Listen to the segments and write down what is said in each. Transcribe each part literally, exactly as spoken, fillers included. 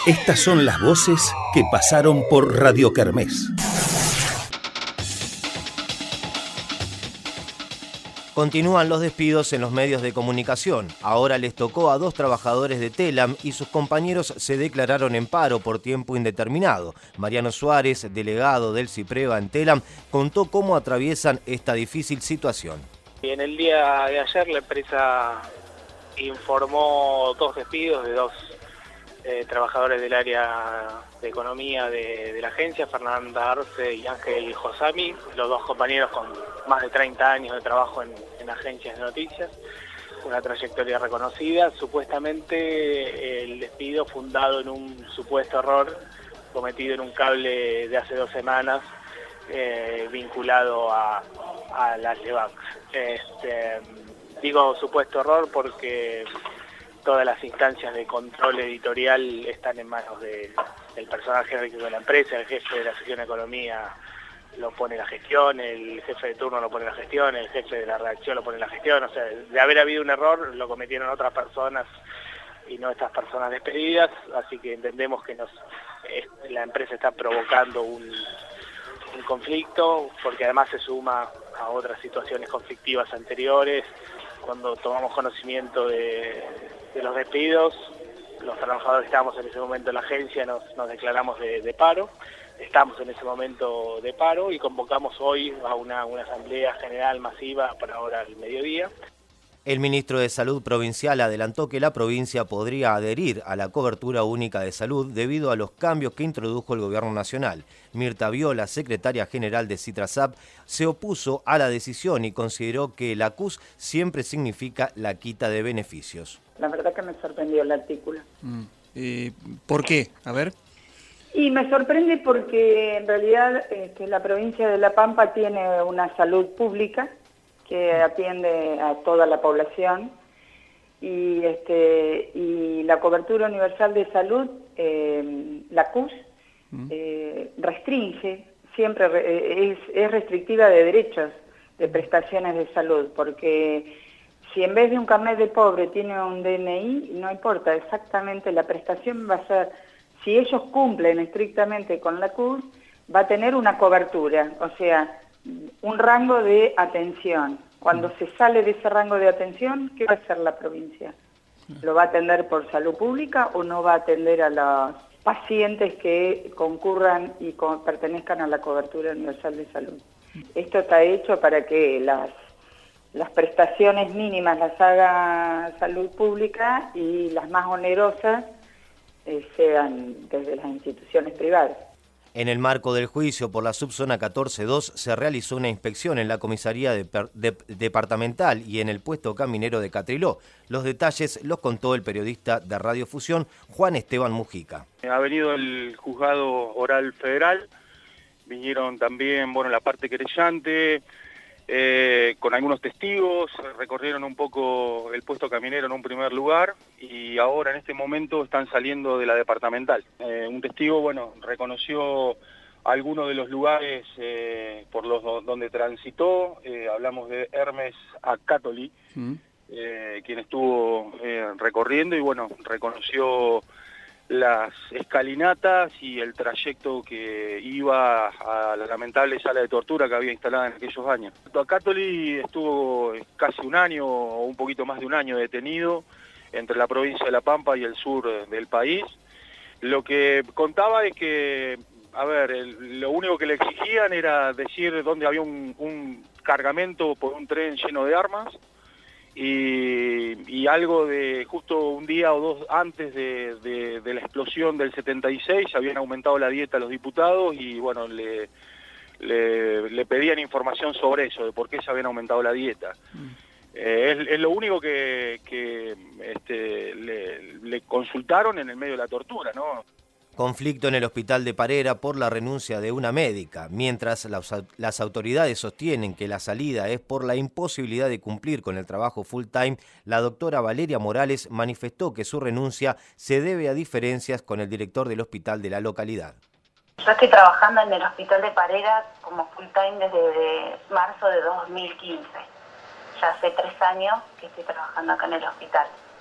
Estas son las voces que pasaron por Radio Kermés. Continúan los despidos en los medios de comunicación. Ahora les tocó a dos trabajadores de Telam y sus compañeros se declararon en paro por tiempo indeterminado. Mariano Suárez, delegado del CIPREVA en Telam, contó cómo atraviesan esta difícil situación. En el día de ayer la empresa informó dos despidos de dos eh, trabajadores del área de economía de, de la agencia, Fernanda Arce y Ángel Josami, los dos compañeros con más de treinta años de trabajo en, en agencias de noticias, una trayectoria reconocida. Supuestamente el despido fundado en un supuesto error cometido en un cable de hace dos semanas eh, vinculado a, a las LEVAX. Este, digo supuesto error porque todas las instancias de control editorial están en manos de, del personal jerárquico de la empresa, el jefe de la sección de economía lo pone la gestión, el jefe de turno lo pone la gestión, el jefe de la redacción lo pone la gestión. O sea, de haber habido un error lo cometieron otras personas y no estas personas despedidas, así que entendemos que nos eh, la empresa está provocando un, un conflicto, porque además se suma a otras situaciones conflictivas anteriores. Cuando tomamos conocimiento de, de los despidos, los trabajadores que estábamos en ese momento en la agencia nos, nos declaramos de, de paro. Estamos en ese momento de paro y convocamos hoy a una, una asamblea general masiva para ahora al mediodía. El ministro de Salud provincial adelantó que la provincia podría adherir a la cobertura única de salud debido a los cambios que introdujo el gobierno nacional. Mirta Viola, secretaria general de Citrasap, se opuso a la decisión y consideró que la C U S siempre significa la quita de beneficios. La verdad que me sorprendió el artículo. Mm. Eh, ¿Por qué? A ver. Y me sorprende porque en realidad eh, que la provincia de La Pampa tiene una salud pública que atiende a toda la población y este y la cobertura universal de salud, eh, la C U S, eh, restringe, siempre re, es, es restrictiva de derechos, de prestaciones de salud, porque si en vez de un carnet de pobre tiene un D N I, no importa, exactamente la prestación va a ser, si ellos cumplen estrictamente con la C U S, va a tener una cobertura, o sea, un rango de atención. Cuando se sale de ese rango de atención, ¿qué va a hacer la provincia? ¿Lo va a atender por salud pública o no va a atender a los pacientes que concurran y co- pertenezcan a la cobertura universal de salud? Esto está hecho para que las, las prestaciones mínimas las haga salud pública y las más onerosas eh, sean desde las instituciones privadas. En el marco del juicio por la subzona catorce dos se realizó una inspección en la comisaría de, de, departamental y en el puesto caminero de Catriló. Los detalles los contó el periodista de Radio Fusión, Juan Esteban Mujica. Ha venido el juzgado oral federal, vinieron también, bueno, la parte querellante, eh, con algunos testigos, recorrieron un poco el puesto caminero en un primer lugar y ahora en este momento están saliendo de la departamental. Eh, un testigo, bueno, reconoció algunos de los lugares eh, por los do, donde transitó, eh, hablamos de Hermes Acátoli, ¿Mm? eh, quien estuvo eh, recorriendo y bueno, reconoció las escalinatas y el trayecto que iba a la lamentable sala de tortura que había instalada en aquellos años. Acátoli estuvo casi un año o un poquito más de un año detenido entre la provincia de La Pampa y el sur del país. Lo que contaba es que, a ver, el, lo único que le exigían era decir dónde había un, un cargamento por un tren lleno de armas, Y, y algo de justo un día o dos antes de, de, de la explosión del setenta y seis habían aumentado la dieta a los diputados y bueno, le, le, le pedían información sobre eso, de por qué se habían aumentado la dieta. Mm. Eh, es, es lo único que, que este, le, le consultaron en el medio de la tortura, ¿no? Conflicto en el hospital de Parera por la renuncia de una médica, mientras las, las autoridades sostienen que la salida es por la imposibilidad de cumplir con el trabajo full time. La doctora Valeria Morales manifestó que su renuncia se debe a diferencias con el director del hospital de la localidad. Yo estoy trabajando en el hospital de Parera como full time desde marzo de dos mil quince. Ya hace tres años que estoy trabajando acá en el hospital.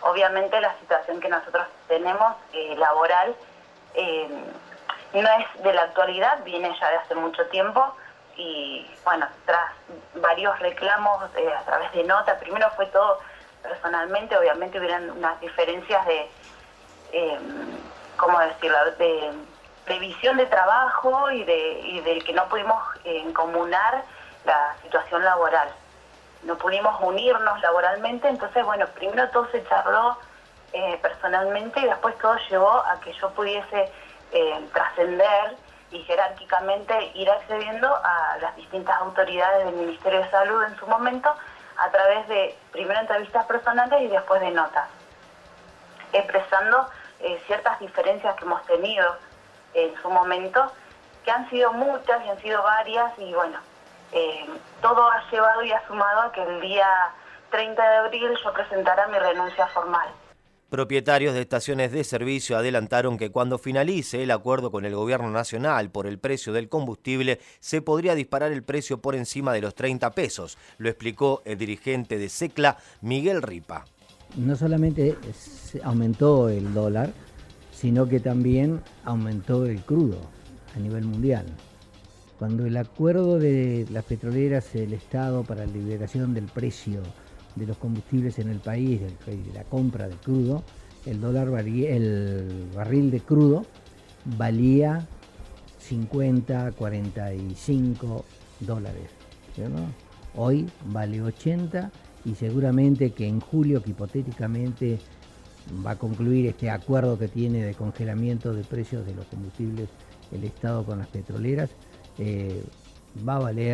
obviamente la situación que nosotros tenemos eh, laboral eh, no es de la actualidad, viene ya de hace mucho tiempo y bueno, tras varios reclamos eh, a través de nota, primero fue todo personalmente, obviamente hubieran unas diferencias de, eh, ¿cómo decirlo?, de, de visión de trabajo y de, y de que no pudimos eh, encomunar la situación laboral. No pudimos unirnos laboralmente, entonces, bueno, primero todo se charló eh, personalmente y después todo llevó a que yo pudiese eh, trascender y jerárquicamente ir accediendo a las distintas autoridades del Ministerio de Salud en su momento a través de, primero, entrevistas personales y después de notas, expresando eh, ciertas diferencias que hemos tenido en su momento, que han sido muchas y han sido varias y, bueno, Eh, todo ha llevado y ha sumado a que el día treinta de abril yo presentara mi renuncia formal. Propietarios de estaciones de servicio adelantaron que cuando finalice el acuerdo con el gobierno nacional por el precio del combustible, se podría disparar el precio por encima de los treinta pesos. Lo explicó el dirigente de SECLA, Miguel Ripa. No solamente aumentó el dólar, sino que también aumentó el crudo a nivel mundial. Cuando el acuerdo de las petroleras, el Estado, para la liberación del precio de los combustibles en el país, de la compra de crudo, el dólar valía, el barril de crudo valía cincuenta, cuarenta y cinco dólares, ¿no? Hoy vale ochenta y seguramente que en julio, que hipotéticamente va a concluir este acuerdo que tiene de congelamiento de precios de los combustibles el Estado con las petroleras, Eh, va a valer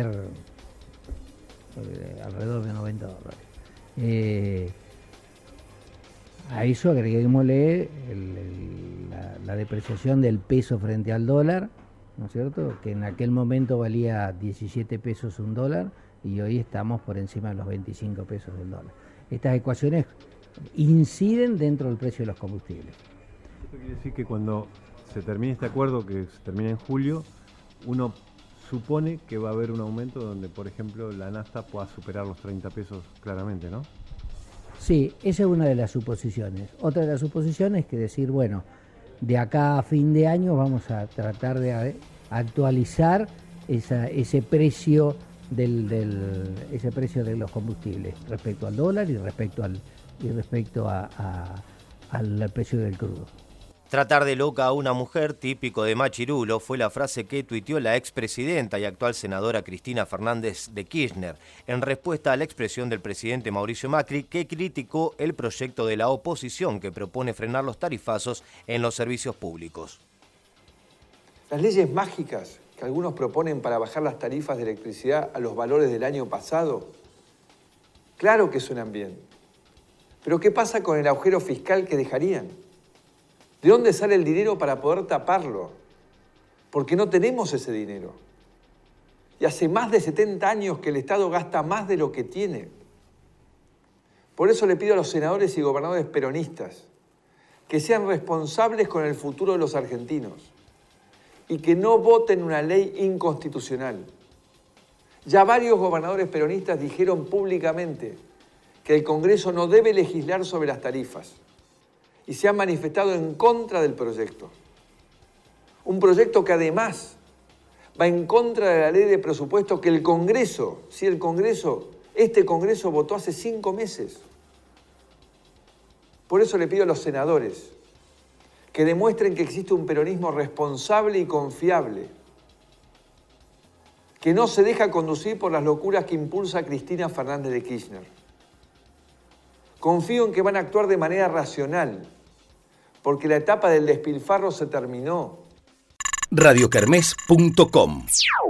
eh, alrededor de noventa dólares. Eh, a eso agreguémosle el, el, la, la depreciación del peso frente al dólar, ¿no es cierto? Que en aquel momento valía diecisiete pesos un dólar y hoy estamos por encima de los veinticinco pesos del dólar. Estas ecuaciones inciden dentro del precio de los combustibles. Esto quiere decir que cuando se termine este acuerdo, que se termina en julio, uno supone que va a haber un aumento donde, por ejemplo, la nafta pueda superar los treinta pesos claramente, ¿no? Sí, esa es una de las suposiciones. Otra de las suposiciones es que decir, bueno, de acá a fin de año vamos a tratar de actualizar esa, ese precio del, del ese precio de los combustibles respecto al dólar y respecto al y respecto a, a, al precio del crudo. Tratar de loca a una mujer, típico de Machirulo, fue la frase que tuiteó la expresidenta y actual senadora Cristina Fernández de Kirchner, en respuesta a la expresión del presidente Mauricio Macri, que criticó el proyecto de la oposición que propone frenar los tarifazos en los servicios públicos. Las leyes mágicas que algunos proponen para bajar las tarifas de electricidad a los valores del año pasado, claro que suenan bien. Pero ¿qué pasa con el agujero fiscal que dejarían? ¿De dónde sale el dinero para poder taparlo? Porque no tenemos ese dinero. Y hace más de setenta años que el Estado gasta más de lo que tiene. Por eso le pido a los senadores y gobernadores peronistas que sean responsables con el futuro de los argentinos y que no voten una ley inconstitucional. Ya varios gobernadores peronistas dijeron públicamente que el Congreso no debe legislar sobre las tarifas y se han manifestado en contra del proyecto. Un proyecto que además va en contra de la ley de presupuesto que el Congreso, sí, el Congreso, este Congreso votó hace cinco meses. Por eso le pido a los senadores que demuestren que existe un peronismo responsable y confiable, que no se deja conducir por las locuras que impulsa Cristina Fernández de Kirchner. Confío en que van a actuar de manera racional, porque la etapa del despilfarro se terminó. radiokermés punto com